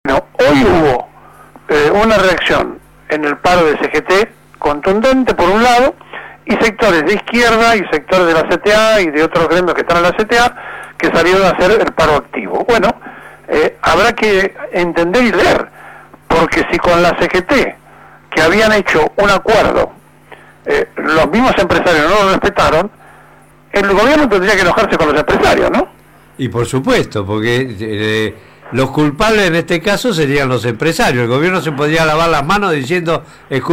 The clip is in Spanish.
Bueno, hoy hubo una reacción en el paro de CGT contundente por un lado, y sectores de izquierda y sectores de la CTA y de otros gremios que están en la CTA que salieron a hacer el paro activo. Bueno, habrá que entender y leer, porque si con la CGT, que habían hecho un acuerdo, los mismos empresarios no lo respetaron, el gobierno tendría que enojarse con los empresarios, ¿no? Y por supuesto, porque los culpables en este caso serían los empresarios. El gobierno se podría lavar las manos diciendo